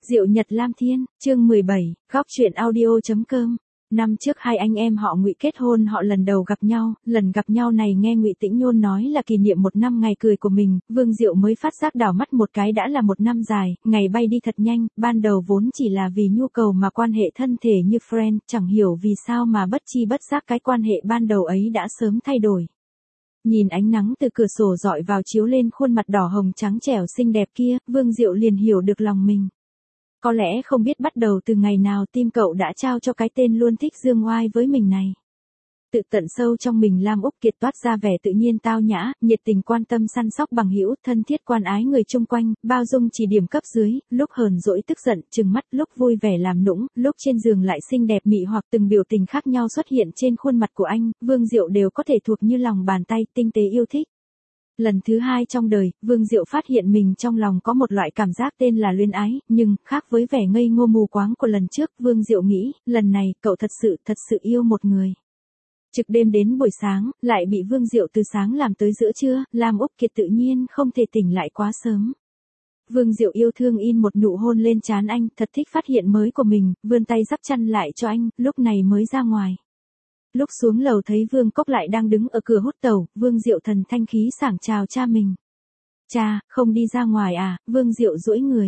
Diệu Nhật Lam Thiên, chương 17, góc truyện audio.com. Năm trước hai anh em họ Ngụy kết hôn, họ lần đầu gặp nhau, lần gặp nhau này nghe Ngụy Tĩnh Nhôn nói là kỷ niệm 1 năm ngày cười của mình, Vương Diệu mới phát giác đảo mắt một cái đã là 1 năm dài, ngày bay đi thật nhanh, ban đầu vốn chỉ là vì nhu cầu mà quan hệ thân thể như friend, chẳng hiểu vì sao mà bất chi bất giác cái quan hệ ban đầu ấy đã sớm thay đổi. Nhìn ánh nắng từ cửa sổ dọi vào chiếu lên khuôn mặt đỏ hồng trắng trẻo xinh đẹp kia, Vương Diệu liền hiểu được lòng mình. Có lẽ không biết bắt đầu từ ngày nào tim cậu đã trao cho cái tên luôn thích dương oai với mình này. Tự tận sâu trong mình Lam Úc Kiệt toát ra vẻ tự nhiên tao nhã, nhiệt tình quan tâm săn sóc bằng hữu, thân thiết quan ái người chung quanh, bao dung chỉ điểm cấp dưới, lúc hờn dỗi tức giận, trừng mắt, lúc vui vẻ làm nũng, lúc trên giường lại xinh đẹp mị hoặc từng biểu tình khác nhau xuất hiện trên khuôn mặt của anh, Vương Diệu đều có thể thuộc như lòng bàn tay, tinh tế yêu thích. Lần thứ 2 trong đời, Vương Diệu phát hiện mình trong lòng có một loại cảm giác tên là luyến ái, nhưng, khác với vẻ ngây ngô mù quáng của lần trước, Vương Diệu nghĩ, lần này, cậu thật sự yêu một người. Trực đêm đến buổi sáng, lại bị Vương Diệu từ sáng làm tới giữa trưa, Lam Úc Kiệt tự nhiên không thể tỉnh lại quá sớm. Vương Diệu yêu thương in một nụ hôn lên trán anh, thật thích phát hiện mới của mình, vươn tay dắp chăn lại cho anh, lúc này mới ra ngoài. Lúc xuống lầu thấy Vương Cốc lại đang đứng ở cửa hút tàu, Vương Diệu thần thanh khí sảng chào cha mình. Cha, không đi ra ngoài à? Vương Diệu duỗi người.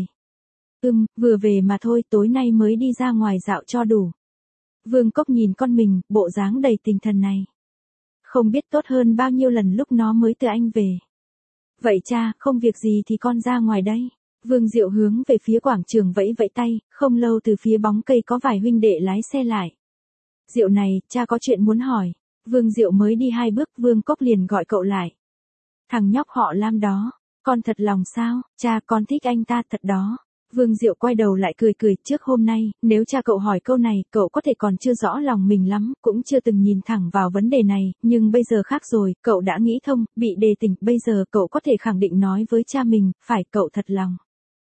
Vừa về mà thôi, tối nay mới đi ra ngoài dạo cho đủ. Vương Cốc nhìn con mình, bộ dáng đầy tình thần này. Không biết tốt hơn bao nhiêu lần lúc nó mới từ anh về. Vậy cha, không việc gì thì con ra ngoài đây. Vương Diệu hướng về phía quảng trường vẫy vẫy tay, không lâu từ phía bóng cây có vài huynh đệ lái xe lại. Diệu này, cha có chuyện muốn hỏi. Vương Diệu mới đi 2 bước, Vương Cốc liền gọi cậu lại. Thằng nhóc họ Lam đó, con thật lòng sao? Cha, con thích anh ta thật đó. Vương Diệu quay đầu lại cười, trước hôm nay, nếu cha cậu hỏi câu này, cậu có thể còn chưa rõ lòng mình lắm, cũng chưa từng nhìn thẳng vào vấn đề này, nhưng bây giờ khác rồi, cậu đã nghĩ thông, bị đề tỉnh, bây giờ cậu có thể khẳng định nói với cha mình, phải cậu thật lòng.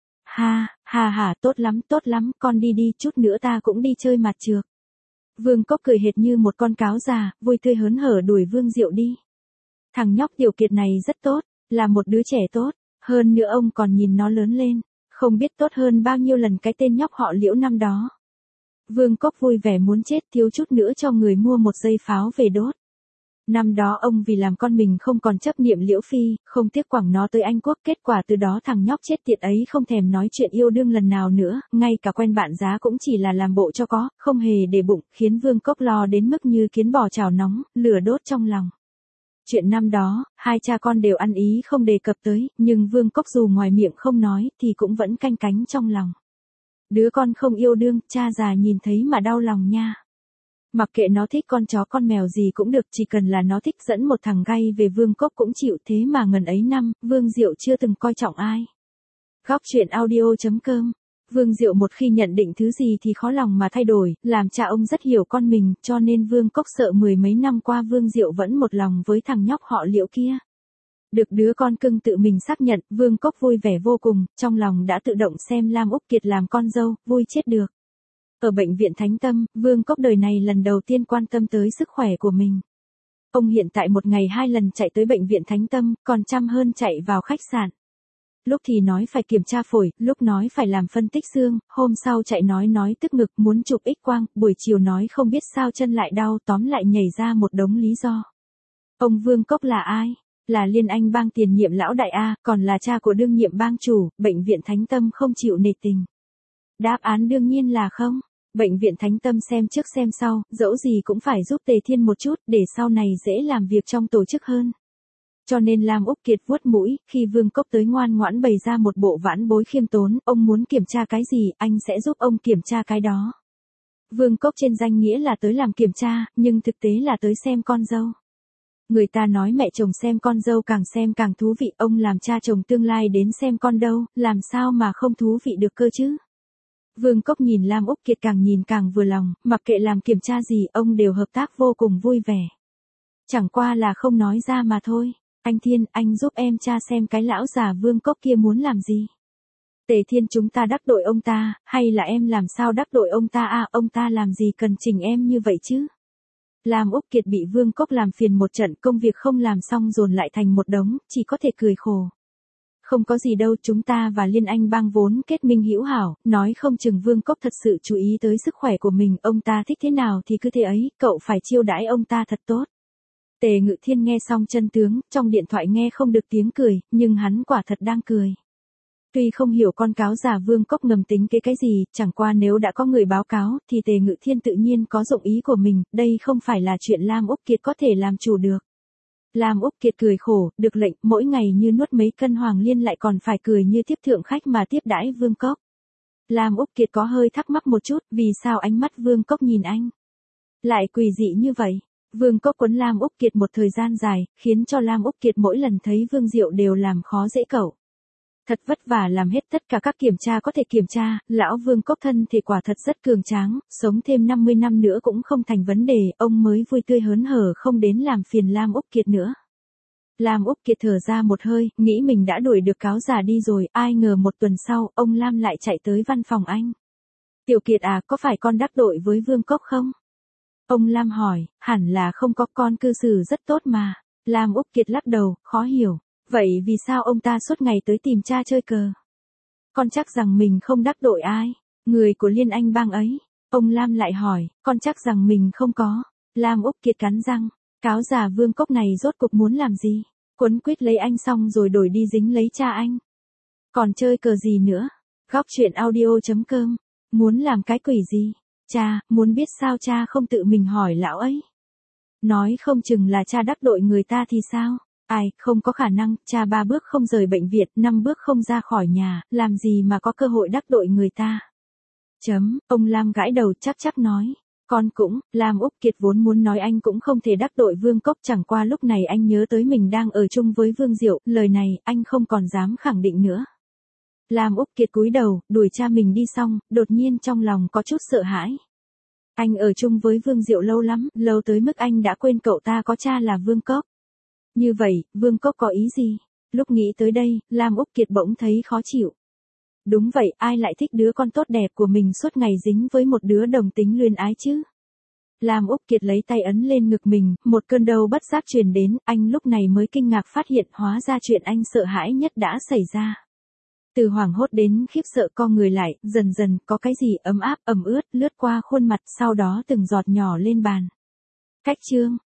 Ha, tốt lắm, con đi, chút nữa ta cũng đi chơi mặt trược. Vương Cốc cười hệt như một con cáo già, vui tươi hớn hở đuổi Vương Diệu đi. Thằng nhóc Tiểu Kiệt này rất tốt, là một đứa trẻ tốt, hơn nữa ông còn nhìn nó lớn lên, không biết tốt hơn bao nhiêu lần cái tên nhóc họ Liễu năm đó. Vương Cốc vui vẻ muốn chết, thiếu chút nữa cho người mua một dây pháo về đốt. Năm đó ông vì làm con mình không còn chấp niệm Liễu Phi, không tiếc quẳng nó tới Anh Quốc, kết quả từ đó thằng nhóc chết tiệt ấy không thèm nói chuyện yêu đương lần nào nữa, ngay cả quen bạn giá cũng chỉ là làm bộ cho có, không hề để bụng, khiến Vương Cốc lo đến mức như kiến bò chảo nóng, lửa đốt trong lòng. Chuyện năm đó, hai cha con đều ăn ý không đề cập tới, nhưng Vương Cốc dù ngoài miệng không nói thì cũng vẫn canh cánh trong lòng. Đứa con không yêu đương, cha già nhìn thấy mà đau lòng nha. Mặc kệ nó thích con chó con mèo gì cũng được, chỉ cần là nó thích dẫn một thằng gay về Vương Cốc cũng chịu, thế mà ngần ấy năm, Vương Diệu chưa từng coi trọng ai. Góc truyện audio.com. Vương Diệu một khi nhận định thứ gì thì khó lòng mà thay đổi, làm cha ông rất hiểu con mình, cho nên Vương Cốc sợ 10 mấy năm qua Vương Diệu vẫn một lòng với thằng nhóc họ Liễu kia. Được đứa con cưng tự mình xác nhận, Vương Cốc vui vẻ vô cùng, trong lòng đã tự động xem Lam Úc Kiệt làm con dâu, vui chết được. Ở bệnh viện Thánh Tâm, Vương Cốc đời này lần đầu tiên quan tâm tới sức khỏe của mình. Ông hiện tại một ngày 2 lần chạy tới bệnh viện Thánh Tâm, còn chăm hơn chạy vào khách sạn. Lúc thì nói phải kiểm tra phổi, lúc nói phải làm phân tích xương, hôm sau chạy nói tức ngực muốn chụp X-quang, buổi chiều nói không biết sao chân lại đau, tóm lại nhảy ra một đống lý do. Ông Vương Cốc là ai? Là Liên Anh Bang tiền nhiệm lão đại A, còn là cha của đương nhiệm bang chủ, bệnh viện Thánh Tâm không chịu nể tình. Đáp án đương nhiên là không. Bệnh viện Thánh Tâm xem trước xem sau, dẫu gì cũng phải giúp Tề Thiên một chút, để sau này dễ làm việc trong tổ chức hơn. Cho nên Lam Úc Kiệt vuốt mũi, khi Vương Cốc tới ngoan ngoãn bày ra một bộ vãn bối khiêm tốn, ông muốn kiểm tra cái gì, anh sẽ giúp ông kiểm tra cái đó. Vương Cốc trên danh nghĩa là tới làm kiểm tra, nhưng thực tế là tới xem con dâu. Người ta nói mẹ chồng xem con dâu càng xem càng thú vị, ông làm cha chồng tương lai đến xem con dâu, làm sao mà không thú vị được cơ chứ? Vương Cốc nhìn Lam Úc Kiệt càng nhìn càng vừa lòng, mặc kệ làm kiểm tra gì, ông đều hợp tác vô cùng vui vẻ. Chẳng qua là không nói ra mà thôi. Anh Thiên, anh giúp em tra xem cái lão già Vương Cốc kia muốn làm gì. Tề Thiên, chúng ta đắc tội ông ta, hay là em làm sao đắc tội ông ta à, ông ta làm gì cần chỉnh em như vậy chứ? Lam Úc Kiệt bị Vương Cốc làm phiền một trận, công việc không làm xong dồn lại thành một đống, chỉ có thể cười khổ. Không có gì đâu, chúng ta và Liên Anh Bang vốn kết minh hữu hảo, nói không chừng Vương Cốc thật sự chú ý tới sức khỏe của mình, ông ta thích thế nào thì cứ thế ấy, cậu phải chiêu đãi ông ta thật tốt. Tề Ngự Thiên nghe xong chân tướng, trong điện thoại nghe không được tiếng cười, nhưng hắn quả thật đang cười. Tuy không hiểu con cáo già Vương Cốc ngầm tính cái gì, chẳng qua nếu đã có người báo cáo, thì Tề Ngự Thiên tự nhiên có dụng ý của mình, đây không phải là chuyện Lam Úc Kiệt có thể làm chủ được. Lam Úc Kiệt cười khổ, được lệnh, mỗi ngày như nuốt mấy cân hoàng liên lại còn phải cười như tiếp thượng khách mà tiếp đãi Vương Cốc. Lam Úc Kiệt có hơi thắc mắc một chút, vì sao ánh mắt Vương Cốc nhìn anh lại quỷ dị như vậy? Vương Cốc quấn Lam Úc Kiệt một thời gian dài, khiến cho Lam Úc Kiệt mỗi lần thấy Vương Diệu đều làm khó dễ cậu. Thật vất vả làm hết tất cả các kiểm tra có thể kiểm tra, lão Vương Cốc thân thì quả thật rất cường tráng, sống thêm 50 năm nữa cũng không thành vấn đề, ông mới vui tươi hớn hở không đến làm phiền Lam Úc Kiệt nữa. Lam Úc Kiệt thở ra một hơi, nghĩ mình đã đuổi được cáo già đi rồi, ai ngờ một tuần sau, ông Lam lại chạy tới văn phòng anh. Tiểu Kiệt à, có phải con đắc tội với Vương Cốc không? Ông Lam hỏi, hẳn là không có, con cư xử rất tốt mà. Lam Úc Kiệt lắc đầu, khó hiểu. Vậy vì sao ông ta suốt ngày tới tìm cha chơi cờ? Con chắc rằng mình không đắc tội ai, người của Liên Anh Bang ấy. Ông Lam lại hỏi, con chắc rằng mình không có. Lam Úc Kiệt cắn răng, cáo già Vương Cốc này rốt cuộc muốn làm gì? Quấn quýt lấy anh xong rồi đổi đi dính lấy cha anh. Còn chơi cờ gì nữa? Góc truyện audio.com. Muốn làm cái quỷ gì? Cha, muốn biết sao cha không tự mình hỏi lão ấy. Nói không chừng là cha đắc tội người ta thì sao? Ai, không có khả năng, cha 3 bước không rời bệnh viện, 5 bước không ra khỏi nhà, làm gì mà có cơ hội đắc tội người ta. Ông Lam gãi đầu chắc nói. Con cũng, Lam Úc Kiệt vốn muốn nói anh cũng không thể đắc tội Vương Cốc, chẳng qua lúc này anh nhớ tới mình đang ở chung với Vương Diệu, lời này, anh không còn dám khẳng định nữa. Lam Úc Kiệt cúi đầu, đuổi cha mình đi xong, đột nhiên trong lòng có chút sợ hãi. Anh ở chung với Vương Diệu lâu lắm, lâu tới mức anh đã quên cậu ta có cha là Vương Cốc. Như vậy, Vương Cốc có ý gì? Lúc nghĩ tới đây, Lam Úc Kiệt bỗng thấy khó chịu. Đúng vậy, ai lại thích đứa con tốt đẹp của mình suốt ngày dính với một đứa đồng tính luyến ái chứ? Lam Úc Kiệt lấy tay ấn lên ngực mình, một cơn đau bất giác truyền đến, anh lúc này mới kinh ngạc phát hiện hóa ra chuyện anh sợ hãi nhất đã xảy ra. Từ hoảng hốt đến khiếp sợ co người lại, dần dần có cái gì ấm áp ẩm ướt lướt qua khuôn mặt, sau đó từng giọt nhỏ lên bàn. Cách chương